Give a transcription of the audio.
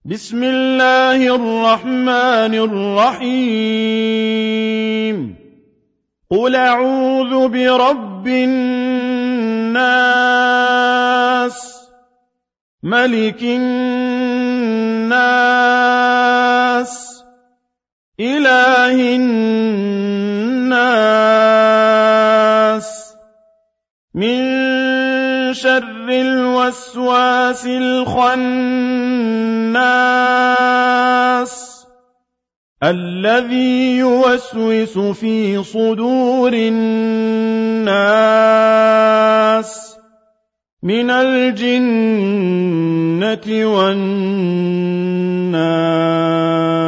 بسم الله الرحمن الرحيم قل أعوذ برب الناس ملك الناس إله الناس من شر الوسواس الخناس الذي يوسوس في صدور الناس من الجنة والناس